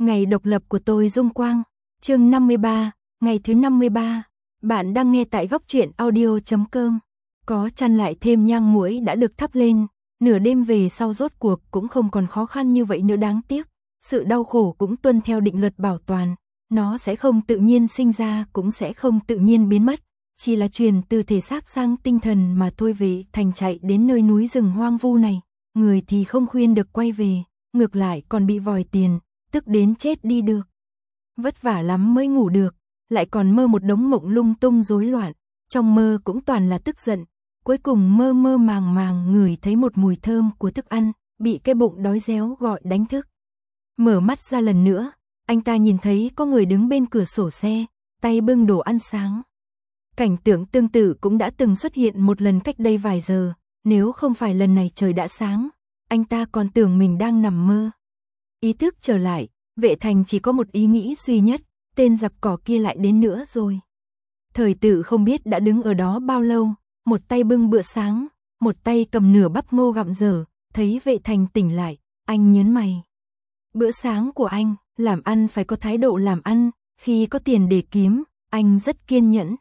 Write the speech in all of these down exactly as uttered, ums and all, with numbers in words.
Ngày độc lập của tôi Dung Quang, chương năm mươi ba, ngày thứ năm mươi ba. Bạn đang nghe tại góc truyện audio chấm com. Có chăn lại thêm nhang muỗi đã được thắp lên, nửa đêm về sau rốt cuộc cũng không còn khó khăn như vậy nữa, đáng tiếc. Sự đau khổ cũng tuân theo định luật bảo toàn, nó sẽ không tự nhiên sinh ra cũng sẽ không tự nhiên biến mất, chỉ là truyền từ thể xác sang tinh thần mà thôi. Về thành chạy đến nơi núi rừng hoang vu này, người thì không khuyên được quay về, ngược lại còn bị vòi tiền, tức đến chết đi được. Vất vả lắm mới ngủ được, lại còn mơ một đống mộng lung tung rối loạn, trong mơ cũng toàn là tức giận, cuối cùng mơ mơ màng màng ngửi thấy một mùi thơm của thức ăn, bị cái bụng đói réo gọi đánh thức. Mở mắt ra lần nữa, anh ta nhìn thấy có người đứng bên cửa sổ xe, tay bưng đồ ăn sáng. Cảnh tượng tương tự cũng đã từng xuất hiện một lần cách đây vài giờ, nếu không phải lần này trời đã sáng, anh ta còn tưởng mình đang nằm mơ. Ý thức trở lại, Vệ Thành chỉ có một ý nghĩ duy nhất, tên giặc cỏ kia lại đến nữa rồi. Thời Tự không biết đã đứng ở đó bao lâu, một tay bưng bữa sáng, một tay cầm nửa bắp ngô gặm dở, thấy Vệ Thành tỉnh lại, anh nhớn mày. Bữa sáng của anh, làm ăn phải có thái độ làm ăn, khi có tiền để kiếm, anh rất kiên nhẫn.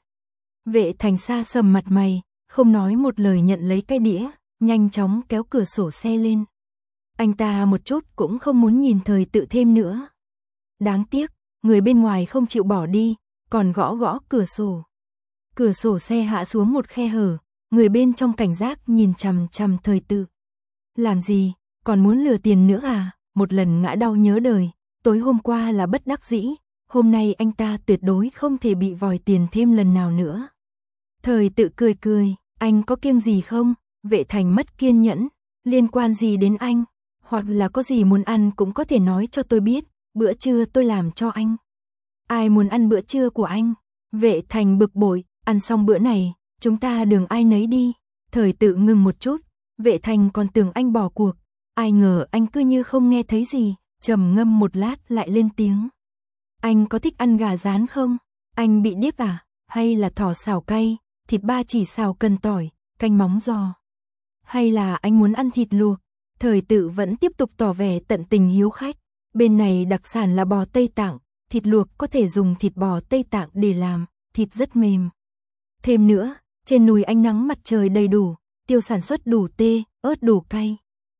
Vệ Thành xa sầm mặt mày, không nói một lời nhận lấy cái đĩa, nhanh chóng kéo cửa sổ xe lên. Anh ta một chút cũng không muốn nhìn Thời Tự thêm nữa. Đáng tiếc, người bên ngoài không chịu bỏ đi, còn gõ gõ cửa sổ. Cửa sổ xe hạ xuống một khe hở, người bên trong cảnh giác nhìn chằm chằm Thời Tự. Làm gì, còn muốn lừa tiền nữa à? Một lần ngã đau nhớ đời, tối hôm qua là bất đắc dĩ, hôm nay anh ta tuyệt đối không thể bị vòi tiền thêm lần nào nữa. Thời Tự cười cười, anh có kiêng gì không? Vệ Thành mất kiên nhẫn, liên quan gì đến anh? Hoặc là có gì muốn ăn cũng có thể nói cho tôi biết, bữa trưa tôi làm cho anh. Ai muốn ăn bữa trưa của anh? Vệ Thành bực bội, ăn xong bữa này, chúng ta đường ai nấy đi. Thời Tự ngừng một chút, Vệ Thành còn tưởng anh bỏ cuộc, ai ngờ anh cứ như không nghe thấy gì, trầm ngâm một lát lại lên tiếng. Anh có thích ăn gà rán không? Anh bị điếc à? Hay là thỏ xào cay, thịt ba chỉ xào cần tỏi, canh móng giò? Hay là anh muốn ăn thịt luộc? Thời Tự vẫn tiếp tục tỏ vẻ tận tình hiếu khách. Bên này đặc sản là bò Tây Tạng, thịt luộc có thể dùng thịt bò Tây Tạng để làm, thịt rất mềm. Thêm nữa, trên núi ánh nắng mặt trời đầy đủ, tiêu sản xuất đủ tê, ớt đủ cay.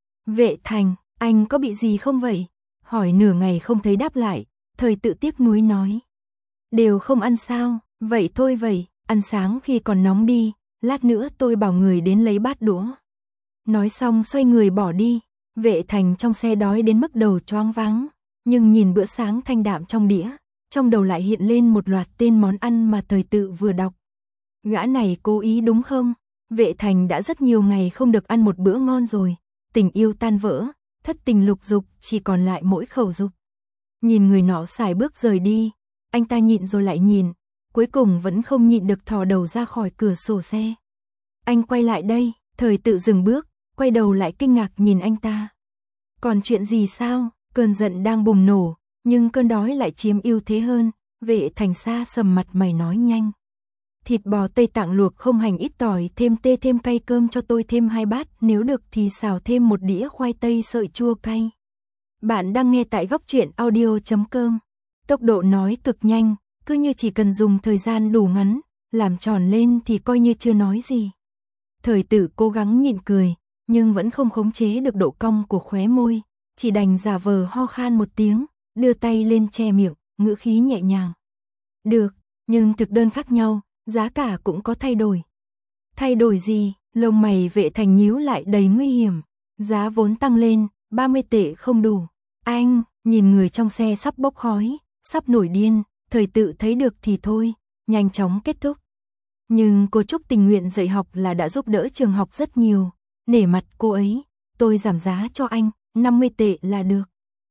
Vệ Thành, anh có bị gì không vậy? Hỏi nửa ngày không thấy đáp lại, Thời Tự tiếc nuối nói. Đều không ăn sao? Vậy thôi vậy, ăn sáng khi còn nóng đi, lát nữa tôi bảo người đến lấy bát đũa. Nói xong xoay người bỏ đi. Vệ Thành trong xe đói đến mức đầu choáng váng, nhưng nhìn bữa sáng thanh đạm trong đĩa, trong đầu lại hiện lên một loạt tên món ăn mà Thời Tự vừa đọc. Gã này cố ý đúng không? Vệ Thành đã rất nhiều ngày không được ăn một bữa ngon rồi, tình yêu tan vỡ, thất tình lục dục chỉ còn lại mỗi khẩu dục. Nhìn người nọ sải bước rời đi, anh ta nhịn rồi lại nhìn, cuối cùng vẫn không nhịn được thò đầu ra khỏi cửa sổ xe. Anh quay lại đây, Thời Tự dừng bước, quay đầu lại kinh ngạc nhìn anh ta. Còn chuyện gì sao? Cơn giận đang bùng nổ, nhưng cơn đói lại chiếm ưu thế hơn. Vệ Thành xa sầm mặt mày nói nhanh. Thịt bò Tây Tạng luộc không hành ít tỏi, thêm tê thêm cay, cơm cho tôi thêm hai bát, nếu được thì xào thêm một đĩa khoai tây sợi chua cay. Bạn đang nghe tại góc truyện audio chấm com. Tốc độ nói cực nhanh, cứ như chỉ cần dùng thời gian đủ ngắn, làm tròn lên thì coi như chưa nói gì. Thời Tự cố gắng nhịn cười, nhưng vẫn không khống chế được độ cong của khóe môi, chỉ đành giả vờ ho khan một tiếng, đưa tay lên che miệng, ngữ khí nhẹ nhàng. Được, nhưng thực đơn khác nhau, giá cả cũng có thay đổi. Thay đổi gì? Lông mày Vệ Thành nhíu lại đầy nguy hiểm. Giá vốn tăng lên, ba mươi tệ không đủ. Anh, nhìn người trong xe sắp bốc khói, sắp nổi điên, Thời Tự thấy được thì thôi, nhanh chóng kết thúc. Nhưng cô Trúc tình nguyện dạy học là đã giúp đỡ trường học rất nhiều. Nể mặt cô ấy, tôi giảm giá cho anh, năm mươi tệ là được.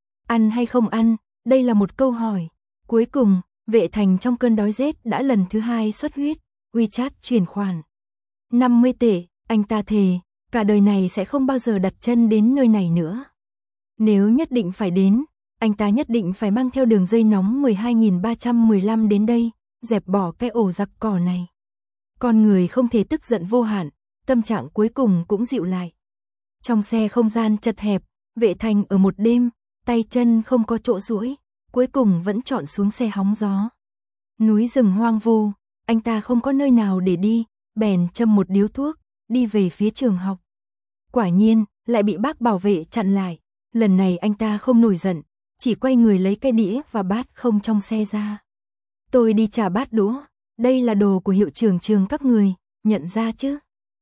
Ăn hay không ăn, đây là một câu hỏi. Cuối cùng, Vệ Thành trong cơn đói rét đã lần thứ hai xuất huyết, WeChat chuyển khoản. năm mươi tệ, anh ta thề, cả đời này sẽ không bao giờ đặt chân đến nơi này nữa. Nếu nhất định phải đến, anh ta nhất định phải mang theo đường dây nóng mười hai nghìn ba trăm mười lăm đến đây, dẹp bỏ cái ổ giặc cỏ này. Con người không thể tức giận vô hạn, tâm trạng cuối cùng cũng dịu lại. Trong xe không gian chật hẹp, Vệ Thành ở một đêm, tay chân không có chỗ duỗi, cuối cùng vẫn chọn xuống xe hóng gió. Núi rừng hoang vu, anh ta không có nơi nào để đi, bèn châm một điếu thuốc, đi về phía trường học. Quả nhiên, lại bị bác bảo vệ chặn lại. Lần này anh ta không nổi giận, chỉ quay người lấy cái đĩa và bát không trong xe ra. Tôi đi trả bát đũa, đây là đồ của hiệu trưởng trường các người, nhận ra chứ?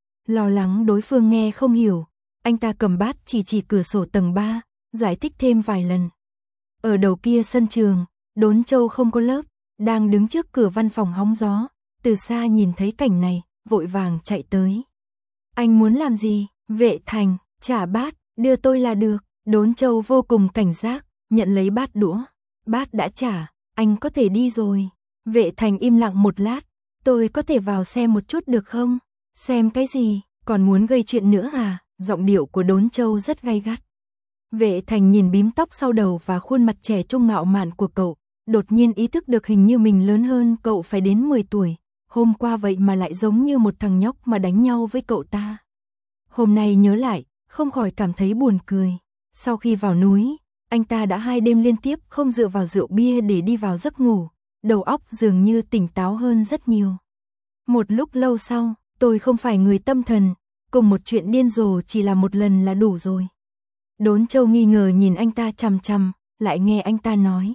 Lo lắng đối phương nghe không hiểu, anh ta cầm bát chỉ chỉ cửa sổ tầng ba, giải thích thêm vài lần. Ở đầu kia sân trường, Đốn Châu không có lớp, đang đứng trước cửa văn phòng hóng gió, từ xa nhìn thấy cảnh này, vội vàng chạy tới. Anh muốn làm gì? Vệ Thành, trả bát, đưa tôi là được. Đốn Châu vô cùng cảnh giác, nhận lấy bát đũa. Bát đã trả, anh có thể đi rồi. Vệ Thành im lặng một lát, tôi có thể vào xem một chút được không? Xem cái gì, còn muốn gây chuyện nữa à? Giọng điệu của Đốn Châu rất gay gắt. Vệ Thành nhìn bím tóc sau đầu và khuôn mặt trẻ trung ngạo mạn của cậu, đột nhiên ý thức được hình như mình lớn hơn cậu phải đến mười tuổi. Hôm qua vậy mà lại giống như một thằng nhóc mà đánh nhau với cậu ta. Hôm nay nhớ lại, không khỏi cảm thấy buồn cười. Sau khi vào núi, anh ta đã hai đêm liên tiếp không dựa vào rượu bia để đi vào giấc ngủ, đầu óc dường như tỉnh táo hơn rất nhiều. Một lúc lâu sau, tôi không phải người tâm thần, cùng một chuyện điên rồ chỉ là một lần là đủ rồi. Đốn Châu nghi ngờ nhìn anh ta chằm chằm, lại nghe anh ta nói.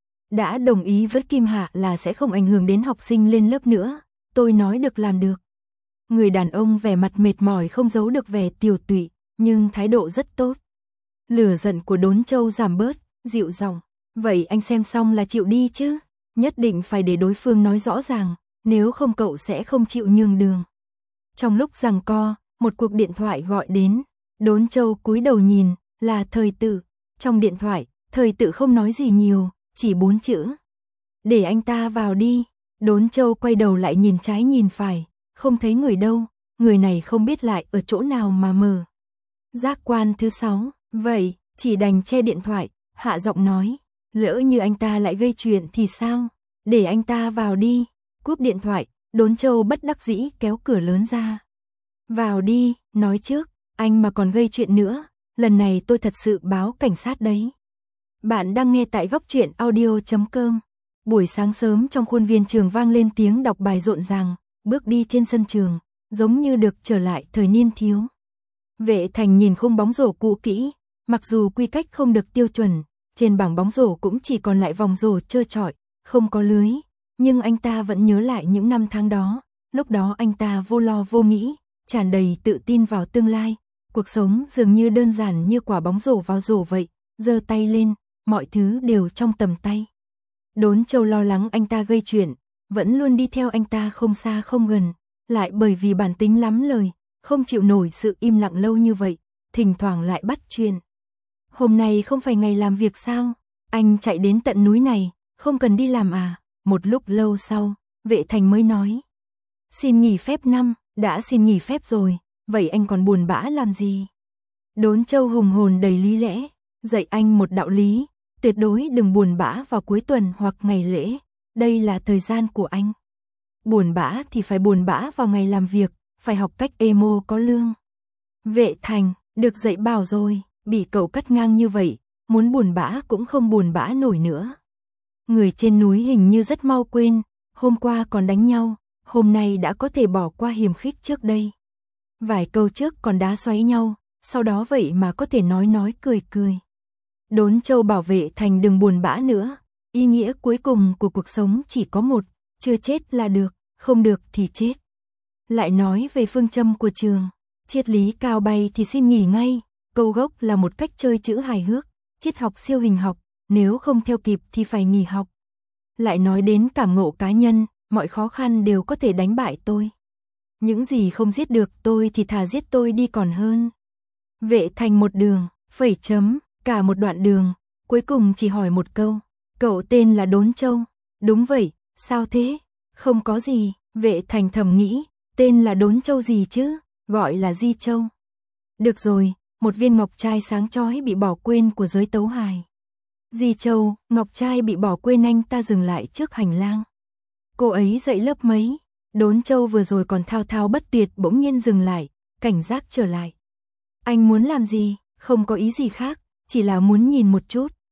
Đã đồng ý với Kim Hạ là sẽ không ảnh hưởng đến học sinh lên lớp nữa, tôi nói được làm được. Người đàn ông vẻ mặt mệt mỏi không giấu được vẻ tiều tụy, nhưng thái độ rất tốt. Lửa giận của Đốn Châu giảm bớt, dịu giọng, vậy anh xem xong là chịu đi chứ, nhất định phải để đối phương nói rõ ràng, nếu không cậu sẽ không chịu nhường đường. Trong lúc giằng co, một cuộc điện thoại gọi đến, Đốn Châu cúi đầu nhìn, là Thời Tự. Trong điện thoại, Thời Tự không nói gì nhiều, chỉ bốn chữ. Để anh ta vào đi. Đốn Châu quay đầu lại nhìn trái nhìn phải, không thấy người đâu, người này không biết lại ở chỗ nào mà mở. Giác quan thứ sáu, vậy, chỉ đành che điện thoại, hạ giọng nói, lỡ như anh ta lại gây chuyện thì sao, để anh ta vào đi. Cúp điện thoại, Đốn Châu bất đắc dĩ kéo cửa lớn ra. Vào đi, nói trước, anh mà còn gây chuyện nữa, lần này tôi thật sự báo cảnh sát đấy. Bạn đang nghe tại góc truyện audio chấm com. Buổi sáng sớm trong khuôn viên trường vang lên tiếng đọc bài rộn ràng, bước đi trên sân trường, giống như được trở lại thời niên thiếu. Vệ Thành nhìn khung bóng rổ cũ kỹ, mặc dù quy cách không được tiêu chuẩn, trên bảng bóng rổ cũng chỉ còn lại vòng rổ trơ trọi, không có lưới, nhưng anh ta vẫn nhớ lại những năm tháng đó, lúc đó anh ta vô lo vô nghĩ, tràn đầy tự tin vào tương lai, cuộc sống dường như đơn giản như quả bóng rổ vào rổ vậy, giơ tay lên, mọi thứ đều trong tầm tay. Đốn Châu lo lắng anh ta gây chuyện, vẫn luôn đi theo anh ta không xa không gần, lại bởi vì bản tính lắm lời, không chịu nổi sự im lặng lâu như vậy, thỉnh thoảng lại bắt chuyện. Hôm nay không phải ngày làm việc sao? Anh chạy đến tận núi này, không cần đi làm à? Một lúc lâu sau, Vệ Thành mới nói. Xin nghỉ phép năm, đã xin nghỉ phép rồi, vậy anh còn buồn bã làm gì? Đốn Châu hùng hồn đầy lý lẽ, dạy anh một đạo lý, tuyệt đối đừng buồn bã vào cuối tuần hoặc ngày lễ, đây là thời gian của anh. Buồn bã thì phải buồn bã vào ngày làm việc, phải học cách emo có lương. Vệ Thành, được dạy bảo rồi, bị cậu cắt ngang như vậy, muốn buồn bã cũng không buồn bã nổi nữa. Người trên núi hình như rất mau quên, hôm qua còn đánh nhau, hôm nay đã có thể bỏ qua hiềm khích trước đây. Vài câu trước còn đá xoáy nhau, sau đó vậy mà có thể nói nói cười cười. Đốn Châu bảo Vệ Thành đừng buồn bã nữa, ý nghĩa cuối cùng của cuộc sống chỉ có một, chưa chết là được, không được thì chết. Lại nói về phương châm của trường, triết lý cao bay thì xin nghỉ ngay, câu gốc là một cách chơi chữ hài hước, triết học siêu hình học, nếu không theo kịp thì phải nghỉ học. Lại nói đến cảm ngộ cá nhân, mọi khó khăn đều có thể đánh bại tôi. Những gì không giết được tôi thì thà giết tôi đi còn hơn. Vệ Thành một đường, phẩy chấm, cả một đoạn đường, cuối cùng chỉ hỏi một câu, cậu tên là Đốn Châu? Đúng vậy, sao thế? Không có gì, Vệ Thành thầm nghĩ, tên là Đốn Châu gì chứ, gọi là Di Châu. Được rồi, một viên ngọc trai sáng chói bị bỏ quên của giới tấu hài. Di Châu, ngọc trai bị bỏ quên, anh ta dừng lại trước hành lang. Cô ấy dạy lớp mấy? Đốn Châu vừa rồi còn thao thao bất tuyệt bỗng nhiên dừng lại, cảnh giác trở lại. Anh muốn làm gì? Không có ý gì khác, chỉ là muốn nhìn một chút.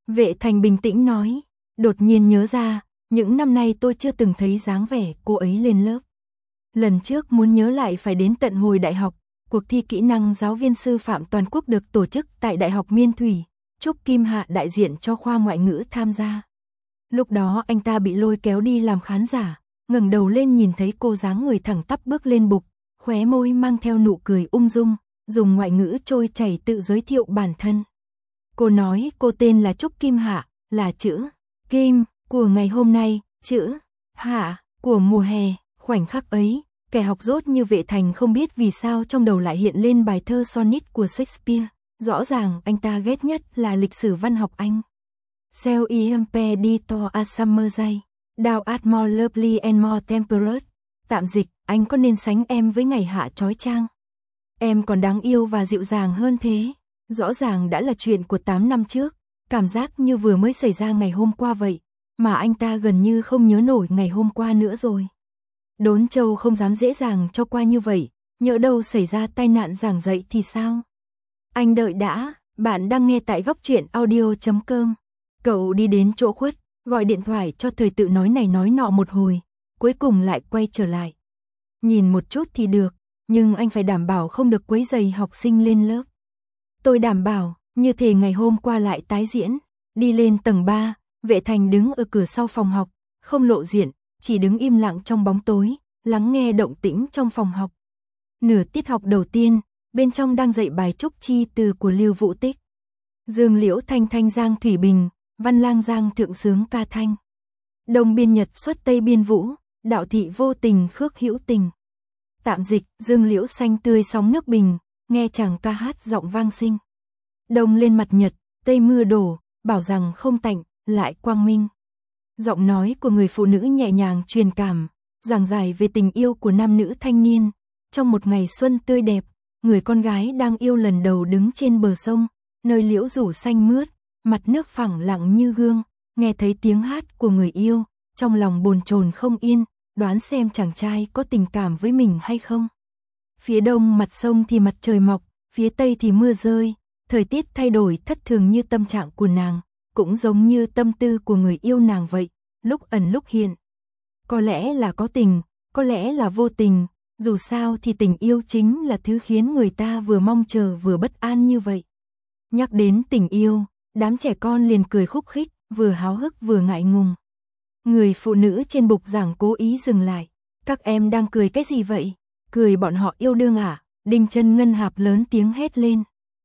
Vệ Thành bình tĩnh nói, đột nhiên nhớ ra, những năm nay tôi chưa từng thấy dáng vẻ cô ấy lên lớp. Lần trước muốn nhớ lại phải đến tận hồi đại học, cuộc thi kỹ năng giáo viên sư phạm toàn quốc được tổ chức tại Đại học Miên Thủy, Trúc Kim Hạ đại diện cho khoa ngoại ngữ tham gia. Lúc đó anh ta bị lôi kéo đi làm khán giả, ngẩng đầu lên nhìn thấy cô dáng người thẳng tắp bước lên bục, khóe môi mang theo nụ cười ung dung, dùng ngoại ngữ trôi chảy tự giới thiệu bản thân. Cô nói cô tên là Trúc Kim Hạ, là chữ Kim của ngày hôm nay, chữ Hạ của mùa hè. Khoảnh khắc ấy, kẻ học dốt như Vệ Thành không biết vì sao trong đầu lại hiện lên bài thơ sonnet của Shakespeare. Rõ ràng anh ta ghét nhất là lịch sử văn học Anh. Sell I impedito a summer day, thou art more lovely and more temperate. Tạm dịch, anh có nên sánh em với ngày hạ chói chang. Em còn đáng yêu và dịu dàng hơn thế. Rõ ràng đã là chuyện của tám năm trước, cảm giác như vừa mới xảy ra ngày hôm qua vậy, mà anh ta gần như không nhớ nổi ngày hôm qua nữa rồi. Đốn Châu không dám dễ dàng cho qua như vậy, nhỡ đâu xảy ra tai nạn giảng dạy thì sao? Anh đợi đã, bạn đang nghe tại góc truyện audio chấm com. Cậu đi đến chỗ khuất, gọi điện thoại cho Thời Tự nói này nói nọ một hồi, cuối cùng lại quay trở lại. Nhìn một chút thì được, nhưng anh phải đảm bảo không được quấy rầy học sinh lên lớp. Tôi đảm bảo, như thể ngày hôm qua lại tái diễn. Đi lên tầng ba, Vệ Thành đứng ở cửa sau phòng học, không lộ diện, chỉ đứng im lặng trong bóng tối, lắng nghe động tĩnh trong phòng học. Nửa tiết học đầu tiên, bên trong đang dạy bài trúc chi từ của Lưu Vũ Tích. Dương Liễu Thanh Thanh Giang Thủy Bình, Văn Lang Giang Thượng Sướng Ca Thanh. Đông biên Nhật xuất Tây biên Vũ, đạo thị vô tình khước hữu tình. Tạm dịch, Dương Liễu xanh tươi sóng nước bình, nghe chàng ca hát giọng vang sinh. Đông lên mặt nhật, Tây mưa đổ, bảo rằng không tạnh, lại quang minh. Giọng nói của người phụ nữ nhẹ nhàng truyền cảm, giảng giải về tình yêu của nam nữ thanh niên. Trong một ngày xuân tươi đẹp, người con gái đang yêu lần đầu đứng trên bờ sông, nơi liễu rủ xanh mướt, mặt nước phẳng lặng như gương, nghe thấy tiếng hát của người yêu, trong lòng bồn chồn không yên, đoán xem chàng trai có tình cảm với mình hay không. Phía đông mặt sông thì mặt trời mọc, phía tây thì mưa rơi, thời tiết thay đổi thất thường như tâm trạng của nàng, cũng giống như tâm tư của người yêu nàng vậy, lúc ẩn lúc hiện. Có lẽ là có tình, có lẽ là vô tình, dù sao thì tình yêu chính là thứ khiến người ta vừa mong chờ vừa bất an như vậy. Nhắc đến tình yêu, đám trẻ con liền cười khúc khích, vừa háo hức vừa ngại ngùng. Người phụ nữ trên bục giảng cố ý dừng lại. Các em đang cười cái gì vậy? Cười bọn họ yêu đương à? Đinh Chân Ngân Hạp lớn tiếng hét lên.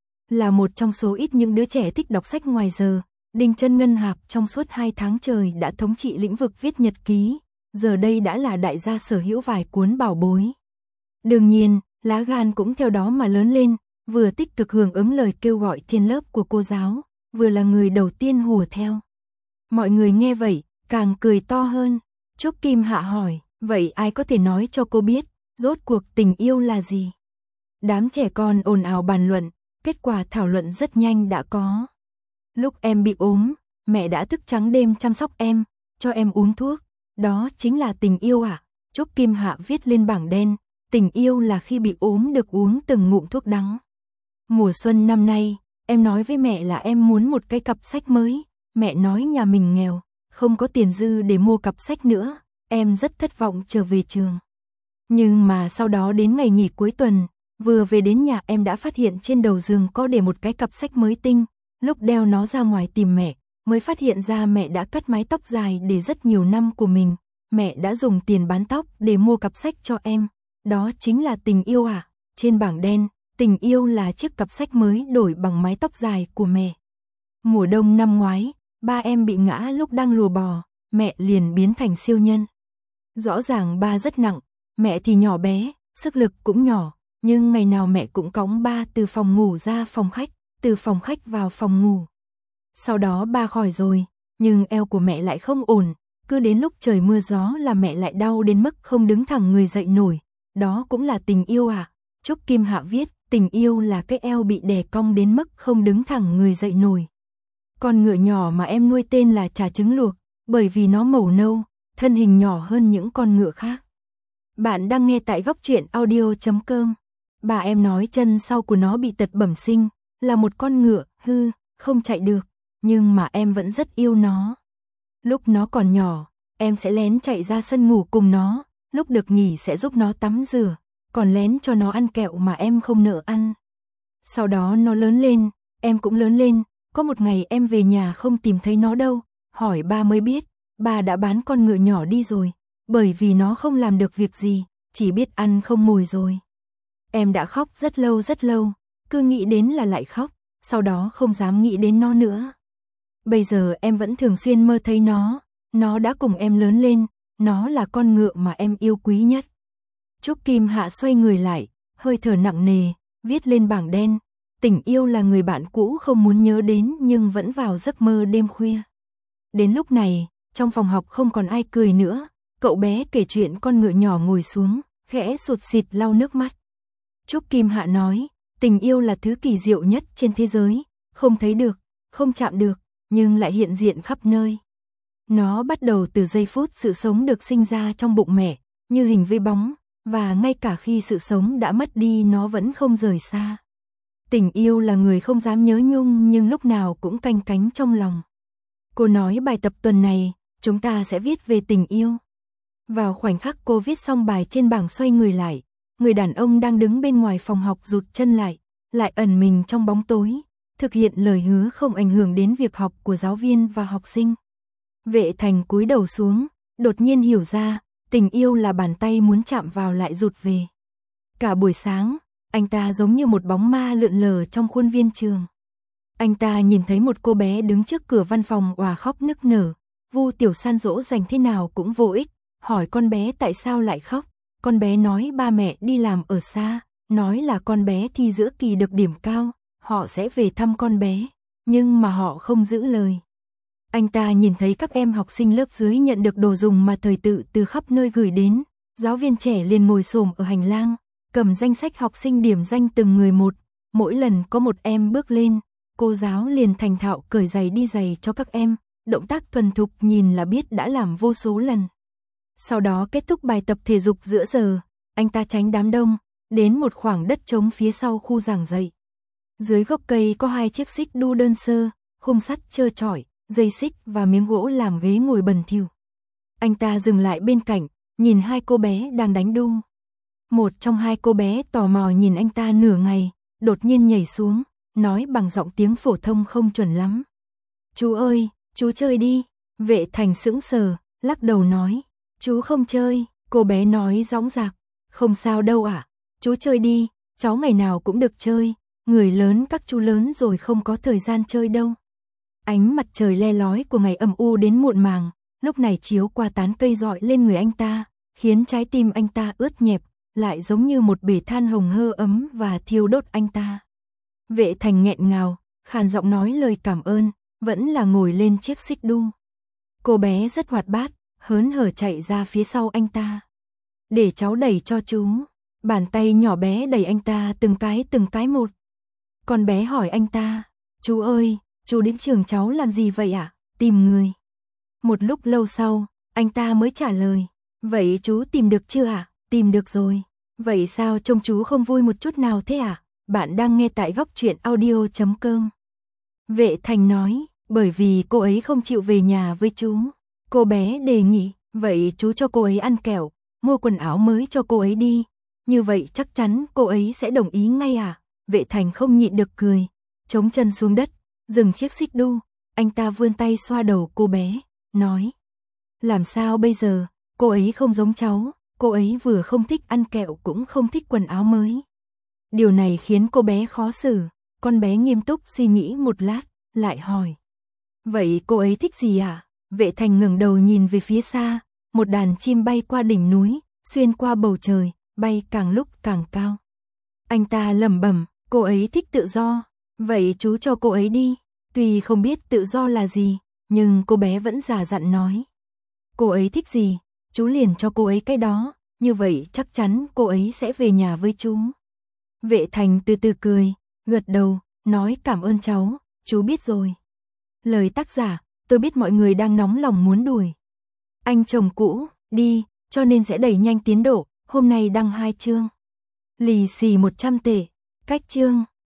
Là một trong số ít những đứa trẻ thích đọc sách ngoài giờ, Đinh Chân Ngân Hạp trong suốt hai tháng trời đã thống trị lĩnh vực viết nhật ký, giờ đây đã là đại gia sở hữu vài cuốn bảo bối. Đương nhiên, lá gan cũng theo đó mà lớn lên, vừa tích cực hưởng ứng lời kêu gọi trên lớp của cô giáo, vừa là người đầu tiên hùa theo. Mọi người nghe vậy, càng cười to hơn. Trúc Kim Hạ hỏi, vậy ai có thể nói cho cô biết, rốt cuộc tình yêu là gì? Đám trẻ con ồn ào bàn luận, kết quả thảo luận rất nhanh đã có. Lúc em bị ốm, mẹ đã thức trắng đêm chăm sóc em, cho em uống thuốc, đó chính là tình yêu à? Trúc Kim Hạ viết lên bảng đen, tình yêu là khi bị ốm được uống từng ngụm thuốc đắng. Mùa xuân năm nay, em nói với mẹ là em muốn một cái cặp sách mới, mẹ nói nhà mình nghèo, không có tiền dư để mua cặp sách nữa, em rất thất vọng trở về trường. Nhưng mà sau đó đến ngày nghỉ cuối tuần, vừa về đến nhà em đã phát hiện trên đầu giường có để một cái cặp sách mới tinh, lúc đeo nó ra ngoài tìm mẹ, mới phát hiện ra mẹ đã cắt mái tóc dài để rất nhiều năm của mình, mẹ đã dùng tiền bán tóc để mua cặp sách cho em, đó chính là tình yêu à? Trên bảng đen, tình yêu là chiếc cặp sách mới đổi bằng mái tóc dài của mẹ. Mùa đông năm ngoái, ba em bị ngã lúc đang lùa bò, mẹ liền biến thành siêu nhân. Rõ ràng ba rất nặng, mẹ thì nhỏ bé, sức lực cũng nhỏ, nhưng ngày nào mẹ cũng cõng ba từ phòng ngủ ra phòng khách, từ phòng khách vào phòng ngủ. Sau đó ba khỏi rồi, nhưng eo của mẹ lại không ổn, cứ đến lúc trời mưa gió là mẹ lại đau đến mức không đứng thẳng người dậy nổi. Đó cũng là tình yêu à? Trúc Kim Hạ viết, tình yêu là cái eo bị đè cong đến mức không đứng thẳng người dậy nổi. Con ngựa nhỏ mà em nuôi tên là Trà Trứng Luộc, bởi vì nó màu nâu, thân hình nhỏ hơn những con ngựa khác. Bạn đang nghe tại góc truyện audio chấm com. Bà em nói chân sau của nó bị tật bẩm sinh, là một con ngựa hư, không chạy được. nhưng mà em vẫn rất yêu nó. Lúc nó còn nhỏ, em sẽ lén chạy ra sân ngủ cùng nó, lúc được nghỉ sẽ giúp nó tắm rửa, còn lén cho nó ăn kẹo mà em không nỡ ăn. Sau đó nó lớn lên, em cũng lớn lên, có một ngày em về nhà không tìm thấy nó đâu, hỏi ba mới biết, ba đã bán con ngựa nhỏ đi rồi, bởi vì nó không làm được việc gì, chỉ biết ăn không mồi rồi. Em đã khóc rất lâu rất lâu, cứ nghĩ đến là lại khóc, sau đó không dám nghĩ đến nó nữa. Bây giờ em vẫn thường xuyên mơ thấy nó, nó đã cùng em lớn lên, nó là con ngựa mà em yêu quý nhất. Trúc Kim Hạ xoay người lại, hơi thở nặng nề, viết lên bảng đen, tình yêu là người bạn cũ không muốn nhớ đến nhưng vẫn vào giấc mơ đêm khuya. Đến lúc này, trong phòng học không còn ai cười nữa, cậu bé kể chuyện con ngựa nhỏ ngồi xuống, khẽ sụt sịt lau nước mắt. Trúc Kim Hạ nói, tình yêu là thứ kỳ diệu nhất trên thế giới, không thấy được, không chạm được, nhưng lại hiện diện khắp nơi. Nó bắt đầu từ giây phút sự sống được sinh ra trong bụng mẹ, như hình với bóng, và ngay cả khi sự sống đã mất đi nó vẫn không rời xa. Tình yêu là người không dám nhớ nhung nhưng lúc nào cũng canh cánh trong lòng. Cô nói bài tập tuần này, chúng ta sẽ viết về tình yêu. Vào khoảnh khắc cô viết xong bài trên bảng xoay người lại, người đàn ông đang đứng bên ngoài phòng học rụt chân lại, lại ẩn mình trong bóng tối, thực hiện lời hứa không ảnh hưởng đến việc học của giáo viên và học sinh. Vệ Thành cúi đầu xuống, đột nhiên hiểu ra, tình yêu là bàn tay muốn chạm vào lại rụt về. Cả buổi sáng, anh ta giống như một bóng ma lượn lờ trong khuôn viên trường. Anh ta nhìn thấy một cô bé đứng trước cửa văn phòng òa khóc nức nở, Vu Tiểu San dỗ dành thế nào cũng vô ích, hỏi con bé tại sao lại khóc. Con bé nói ba mẹ đi làm ở xa, nói là con bé thi giữa kỳ được điểm cao, họ sẽ về thăm con bé, nhưng mà họ không giữ lời. Anh ta nhìn thấy các em học sinh lớp dưới nhận được đồ dùng mà thời tự từ khắp nơi gửi đến, giáo viên trẻ liền ngồi xổm ở hành lang, cầm danh sách học sinh điểm danh từng người một, mỗi lần có một em bước lên, cô giáo liền thành thạo cởi giày đi giày cho các em, động tác thuần thục nhìn là biết đã làm vô số lần. Sau đó kết thúc bài tập thể dục giữa giờ, anh ta tránh đám đông, đến một khoảng đất trống phía sau khu giảng dạy. Dưới gốc cây có hai chiếc xích đu đơn sơ, khung sắt trơ trọi, dây xích và miếng gỗ làm ghế ngồi bẩn thỉu. Anh ta dừng lại bên cạnh, nhìn hai cô bé đang đánh đu. Một trong hai cô bé tò mò nhìn anh ta nửa ngày, đột nhiên nhảy xuống, nói bằng giọng tiếng phổ thông không chuẩn lắm. Chú ơi, chú chơi đi. Vệ Thành sững sờ, lắc đầu nói. Chú không chơi, cô bé nói dõng dạc. Không sao đâu ạ, chú chơi đi, cháu ngày nào cũng được chơi, người lớn các chú lớn rồi không có thời gian chơi đâu. Ánh mặt trời le lói của ngày âm u đến muộn màng, lúc này chiếu qua tán cây rọi lên người anh ta, khiến trái tim anh ta ướt nhẹp, lại giống như một bể than hồng hơ ấm và thiêu đốt anh ta. Vệ Thành nghẹn ngào, khàn giọng nói lời cảm ơn, vẫn là ngồi lên chiếc xích đu. Cô bé rất hoạt bát, hớn hở chạy ra phía sau anh ta. Để cháu đẩy cho chú. Bàn tay nhỏ bé đẩy anh ta từng cái từng cái một. Con bé hỏi anh ta, chú ơi, chú đến trường cháu làm gì vậy ạ? À? Tìm người. Một lúc lâu sau, anh ta mới trả lời, vậy chú tìm được chưa ạ? À? Tìm được rồi. Vậy sao trông chú không vui một chút nào thế ạ? À? Bạn đang nghe tại góc truyện audio chấm com. Vệ Thành nói, bởi vì cô ấy không chịu về nhà với chú. Cô bé đề nghị, vậy chú cho cô ấy ăn kẹo, mua quần áo mới cho cô ấy đi. Như vậy chắc chắn cô ấy sẽ đồng ý ngay à? Vệ Thành không nhịn được cười, chống chân xuống đất, dừng chiếc xích đu. Anh ta vươn tay xoa đầu cô bé, nói. Làm sao bây giờ, cô ấy không giống cháu, cô ấy vừa không thích ăn kẹo cũng không thích quần áo mới. Điều này khiến cô bé khó xử, con bé nghiêm túc suy nghĩ một lát, lại hỏi. Vậy cô ấy thích gì à? Vệ Thành ngẩng đầu nhìn về phía xa, một đàn chim bay qua đỉnh núi, xuyên qua bầu trời, bay càng lúc càng cao. Anh ta lẩm bẩm, cô ấy thích tự do, vậy chú cho cô ấy đi. Tuy không biết tự do là gì, nhưng cô bé vẫn già dặn nói. Cô ấy thích gì, chú liền cho cô ấy cái đó, như vậy chắc chắn cô ấy sẽ về nhà với chú. Vệ Thành từ từ cười, gật đầu, nói cảm ơn cháu, chú biết rồi. Lời tác giả, tôi biết mọi người đang nóng lòng muốn đuổi anh chồng cũ đi, cho nên sẽ đẩy nhanh tiến độ, hôm nay đăng hai chương. Lì xì một trăm tệ, cách chương.